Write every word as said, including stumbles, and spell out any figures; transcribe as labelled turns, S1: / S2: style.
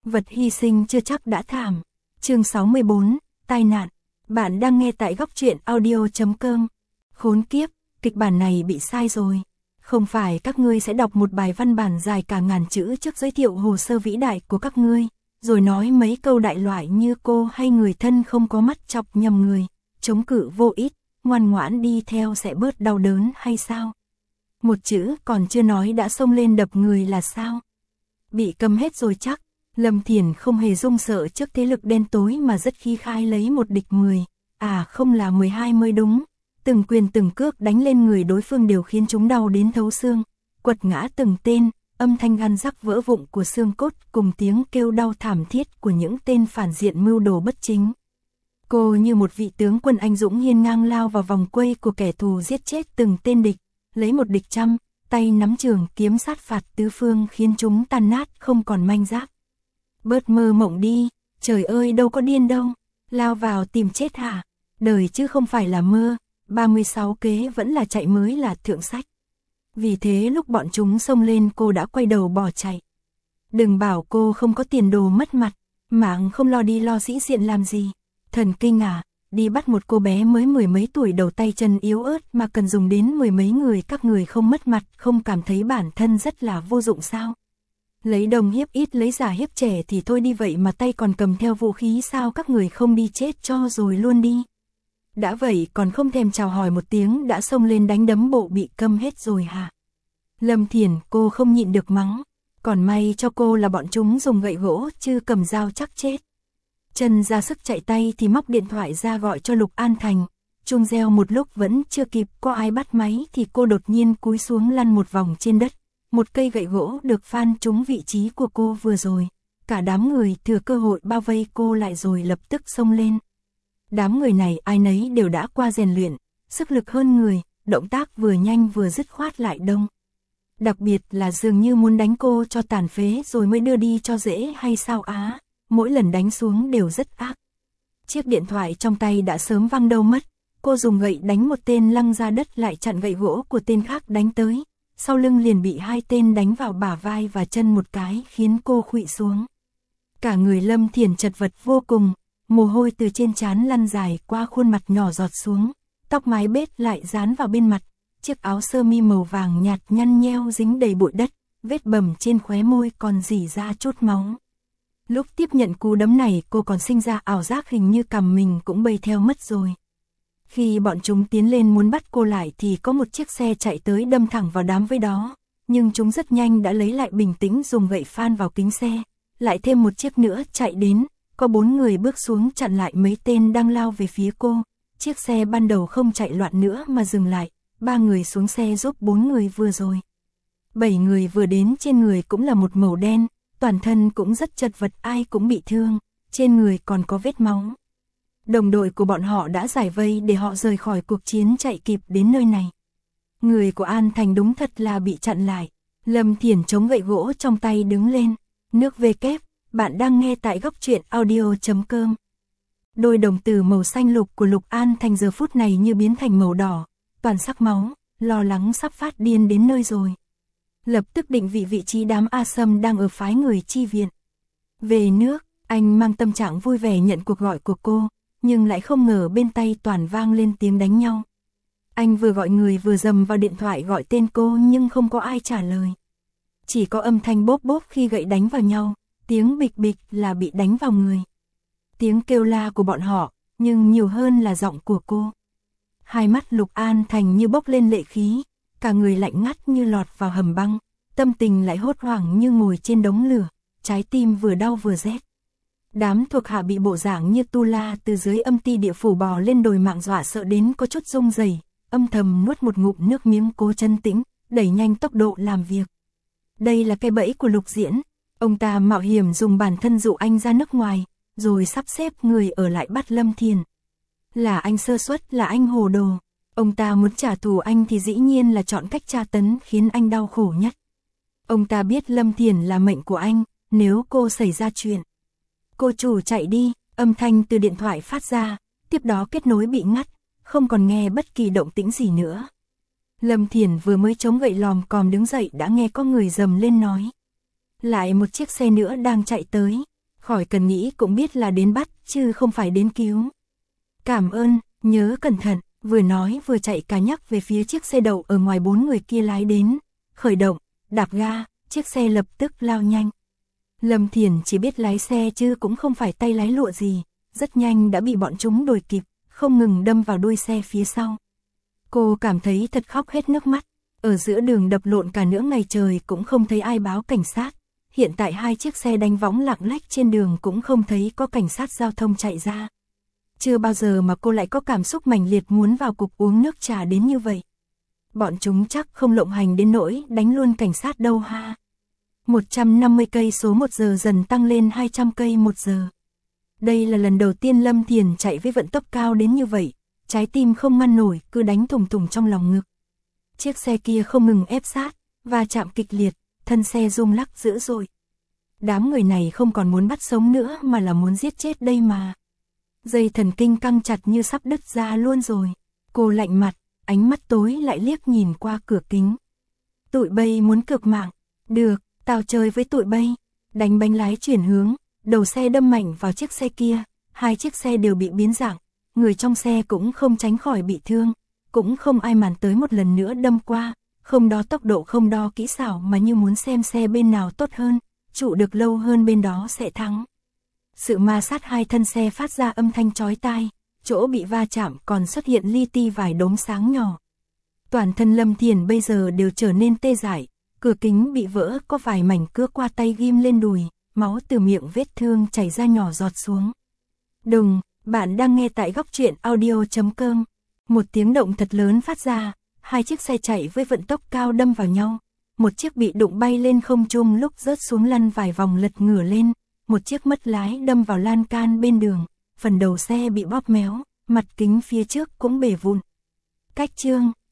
S1: vật hy sinh chưa chắc đã thảm. Chương sáu mươi bốn, tai nạn. Bạn đang nghe tại góc truyện audio chấm com. Khốn kiếp, kịch bản này bị sai rồi. Không phải các ngươi sẽ đọc một bài văn bản dài cả ngàn chữ trước giới thiệu hồ sơ vĩ đại của các ngươi, rồi nói mấy câu đại loại như cô hay người thân không có mắt chọc nhầm người, chống cự vô ích, ngoan ngoãn đi theo sẽ bớt đau đớn hay sao? Một chữ còn chưa nói đã xông lên đập người là sao? Bị cầm hết rồi chắc. Lâm Thiển không hề run sợ trước thế lực đen tối mà rất khí khai lấy một địch mười, à không là mười hai mới đúng. Từng quyền từng cước đánh lên người đối phương đều khiến chúng đau đến thấu xương, quật ngã từng tên, âm thanh gan rắc vỡ vụn của xương cốt cùng tiếng kêu đau thảm thiết của những tên phản diện mưu đồ bất chính. Cô như một vị tướng quân anh dũng hiên ngang lao vào vòng quây của kẻ thù giết chết từng tên địch, lấy một địch trăm, tay nắm trường kiếm sát phạt tứ phương khiến chúng tan nát không còn manh giáp. Bớt mơ mộng đi, trời ơi đâu có điên đâu, lao vào tìm chết hả? Đời chứ không phải là mơ, ba mươi sáu kế vẫn là chạy mới là thượng sách. Vì thế lúc bọn chúng xông lên cô đã quay đầu bỏ chạy. Đừng bảo cô không có tiền đồ mất mặt, mạng không lo đi lo sĩ diện làm gì. Thần kinh à, đi bắt một cô bé mới mười mấy tuổi đầu tay chân yếu ớt mà cần dùng đến mười mấy người, các người không mất mặt, không cảm thấy bản thân rất là vô dụng sao? Lấy đồng hiếp ít lấy giả hiếp trẻ thì thôi đi, vậy mà tay còn cầm theo vũ khí, sao các người không đi chết cho rồi luôn đi? Đã vậy còn không thèm chào hỏi một tiếng đã xông lên đánh đấm bộ bị câm hết rồi hả? Lâm Thiển cô không nhịn được mắng, còn may cho cô là bọn chúng dùng gậy gỗ chứ cầm dao chắc chết. Chân ra sức chạy tay thì móc điện thoại ra gọi cho Lục An Thành, chuông reo một lúc vẫn chưa kịp có ai bắt máy thì cô đột nhiên cúi xuống lăn một vòng trên đất. Một cây gậy gỗ được phan trúng vị trí của cô vừa rồi, cả đám người thừa cơ hội bao vây cô lại rồi lập tức xông lên. Đám người này ai nấy đều đã qua rèn luyện, sức lực hơn người, động tác vừa nhanh vừa dứt khoát lại đông. Đặc biệt là dường như muốn đánh cô cho tàn phế rồi mới đưa đi cho dễ hay sao á, mỗi lần đánh xuống đều rất ác. Chiếc điện thoại trong tay đã sớm văng đâu mất, cô dùng gậy đánh một tên lăn ra đất lại chặn gậy gỗ của tên khác đánh tới. Sau lưng liền bị hai tên đánh vào bả vai và chân một cái khiến cô khuỵu xuống. Cả người Lâm Thiển chật vật vô cùng, mồ hôi từ trên trán lăn dài qua khuôn mặt nhỏ giọt xuống, tóc mái bết lại dán vào bên mặt, chiếc áo sơ mi màu vàng nhạt nhăn nheo dính đầy bụi đất, vết bầm trên khóe môi còn rỉ ra chút máu. Lúc tiếp nhận cú đấm này cô còn sinh ra ảo giác hình như cằm mình cũng bay theo mất rồi. Khi bọn chúng tiến lên muốn bắt cô lại thì có một chiếc xe chạy tới đâm thẳng vào đám vây đó, nhưng chúng rất nhanh đã lấy lại bình tĩnh dùng gậy phan vào kính xe, lại thêm một chiếc nữa chạy đến, có bốn người bước xuống chặn lại mấy tên đang lao về phía cô. Chiếc xe ban đầu không chạy loạn nữa mà dừng lại, ba người xuống xe giúp bốn người vừa rồi. Bảy người vừa đến trên người cũng là một màu đen, toàn thân cũng rất chật vật, ai cũng bị thương, trên người còn có vết máu. Đồng đội của bọn họ đã giải vây để họ rời khỏi cuộc chiến chạy kịp đến nơi này. Người của An Thành đúng thật là bị chặn lại. Lâm Thiển chống gậy gỗ trong tay đứng lên. Nước về kép, bạn đang nghe tại góc truyện audio chấm com. Đôi đồng tử màu xanh lục của Lục An Thành giờ phút này như biến thành màu đỏ, toàn sắc máu, lo lắng sắp phát điên đến nơi rồi. Lập tức định vị vị trí đám A Sâm đang ở phái người chi viện. Về nước, anh mang tâm trạng vui vẻ nhận cuộc gọi của cô, nhưng lại không ngờ bên tay toàn vang lên tiếng đánh nhau. Anh vừa gọi người vừa dầm vào điện thoại gọi tên cô nhưng không có ai trả lời. Chỉ có âm thanh bốp bốp khi gậy đánh vào nhau, tiếng bịch bịch là bị đánh vào người. Tiếng kêu la của bọn họ, nhưng nhiều hơn là giọng của cô. Hai mắt Lục An Thành như bốc lên lệ khí, cả người lạnh ngắt như lọt vào hầm băng, tâm tình lại hốt hoảng như ngồi trên đống lửa, trái tim vừa đau vừa rét. Đám thuộc hạ bị bộ dạng như tu la từ dưới âm ti địa phủ bò lên đồi mạng dọa sợ đến có chút run rẩy, âm thầm nuốt một ngụm nước miếng cố trấn tĩnh, đẩy nhanh tốc độ làm việc. Đây là cái bẫy của Lục Diễn, ông ta mạo hiểm dùng bản thân dụ anh ra nước ngoài, rồi sắp xếp người ở lại bắt Lâm Thiển. Là anh sơ suất, là anh hồ đồ, ông ta muốn trả thù anh thì dĩ nhiên là chọn cách tra tấn khiến anh đau khổ nhất. Ông ta biết Lâm Thiển là mệnh của anh, nếu cô xảy ra chuyện. Cô chủ chạy đi, âm thanh từ điện thoại phát ra, tiếp đó kết nối bị ngắt, không còn nghe bất kỳ động tĩnh gì nữa. Lâm Thiển vừa mới chống gậy lòm còm đứng dậy đã nghe có người rầm lên nói. Lại một chiếc xe nữa đang chạy tới, Khỏi cần nghĩ cũng biết là đến bắt, chứ không phải đến cứu. Cảm ơn, nhớ cẩn thận, vừa nói vừa chạy cả nhắc về phía chiếc xe đậu ở ngoài bốn người kia lái đến. Khởi động, đạp ga, chiếc xe lập tức lao nhanh. Lâm Thiền chỉ biết lái xe chứ cũng không phải tay lái lụa gì, rất nhanh đã bị bọn chúng đuổi kịp, không ngừng đâm vào đuôi xe phía sau. Cô cảm thấy thật khóc hết nước mắt, ở giữa đường đập lộn cả nửa ngày trời cũng không thấy ai báo cảnh sát. Hiện tại hai chiếc xe đánh võng lạng lách trên đường cũng không thấy có cảnh sát giao thông chạy ra. Chưa bao giờ mà cô lại có cảm xúc mãnh liệt muốn vào cục uống nước trà đến như vậy. Bọn chúng chắc không lộng hành đến nỗi đánh luôn cảnh sát đâu ha. một trăm năm mươi cây số một giờ dần tăng lên hai trăm cây một giờ. Đây là lần đầu tiên Lâm Thiền chạy với vận tốc cao đến như vậy, trái tim không ngăn nổi cứ đánh thùng thùng trong lòng ngực. Chiếc xe kia không ngừng ép sát, và chạm kịch liệt, thân xe rung lắc dữ dội. Đám người này không còn muốn bắt sống nữa mà là muốn giết chết đây mà. Dây thần kinh căng chặt như sắp đứt ra luôn rồi. Cô lạnh mặt, ánh mắt tối lại liếc nhìn qua cửa kính. Tụi bay muốn cược mạng. Được, tao chơi với tụi bay. Đánh bánh lái chuyển hướng, đầu xe đâm mạnh vào chiếc xe kia. Hai chiếc xe đều bị biến dạng. Người trong xe cũng không tránh khỏi bị thương. Cũng không ai màn tới một lần nữa đâm qua. Không đo tốc độ, không đo kỹ xảo mà như muốn xem xe bên nào tốt hơn, trụ được lâu hơn bên đó sẽ thắng. Sự ma sát hai thân xe phát ra âm thanh chói tai, chỗ bị va chạm còn xuất hiện li ti vài đốm sáng nhỏ. Toàn thân Lâm Thiền bây giờ đều trở nên tê dại, cửa kính bị vỡ, có vài mảnh cưa qua tay ghim lên đùi, máu từ miệng vết thương chảy ra nhỏ giọt xuống. Đừng, bạn đang nghe tại góc truyện audio chấm com. Một tiếng động thật lớn phát ra, hai chiếc xe chạy với vận tốc cao đâm vào nhau. Một chiếc bị đụng bay lên không trung, lúc rớt xuống lăn vài vòng lật ngửa lên. Một chiếc mất lái đâm vào lan can bên đường, phần đầu xe bị bóp méo, mặt kính phía trước cũng bể vụn. Cách chương,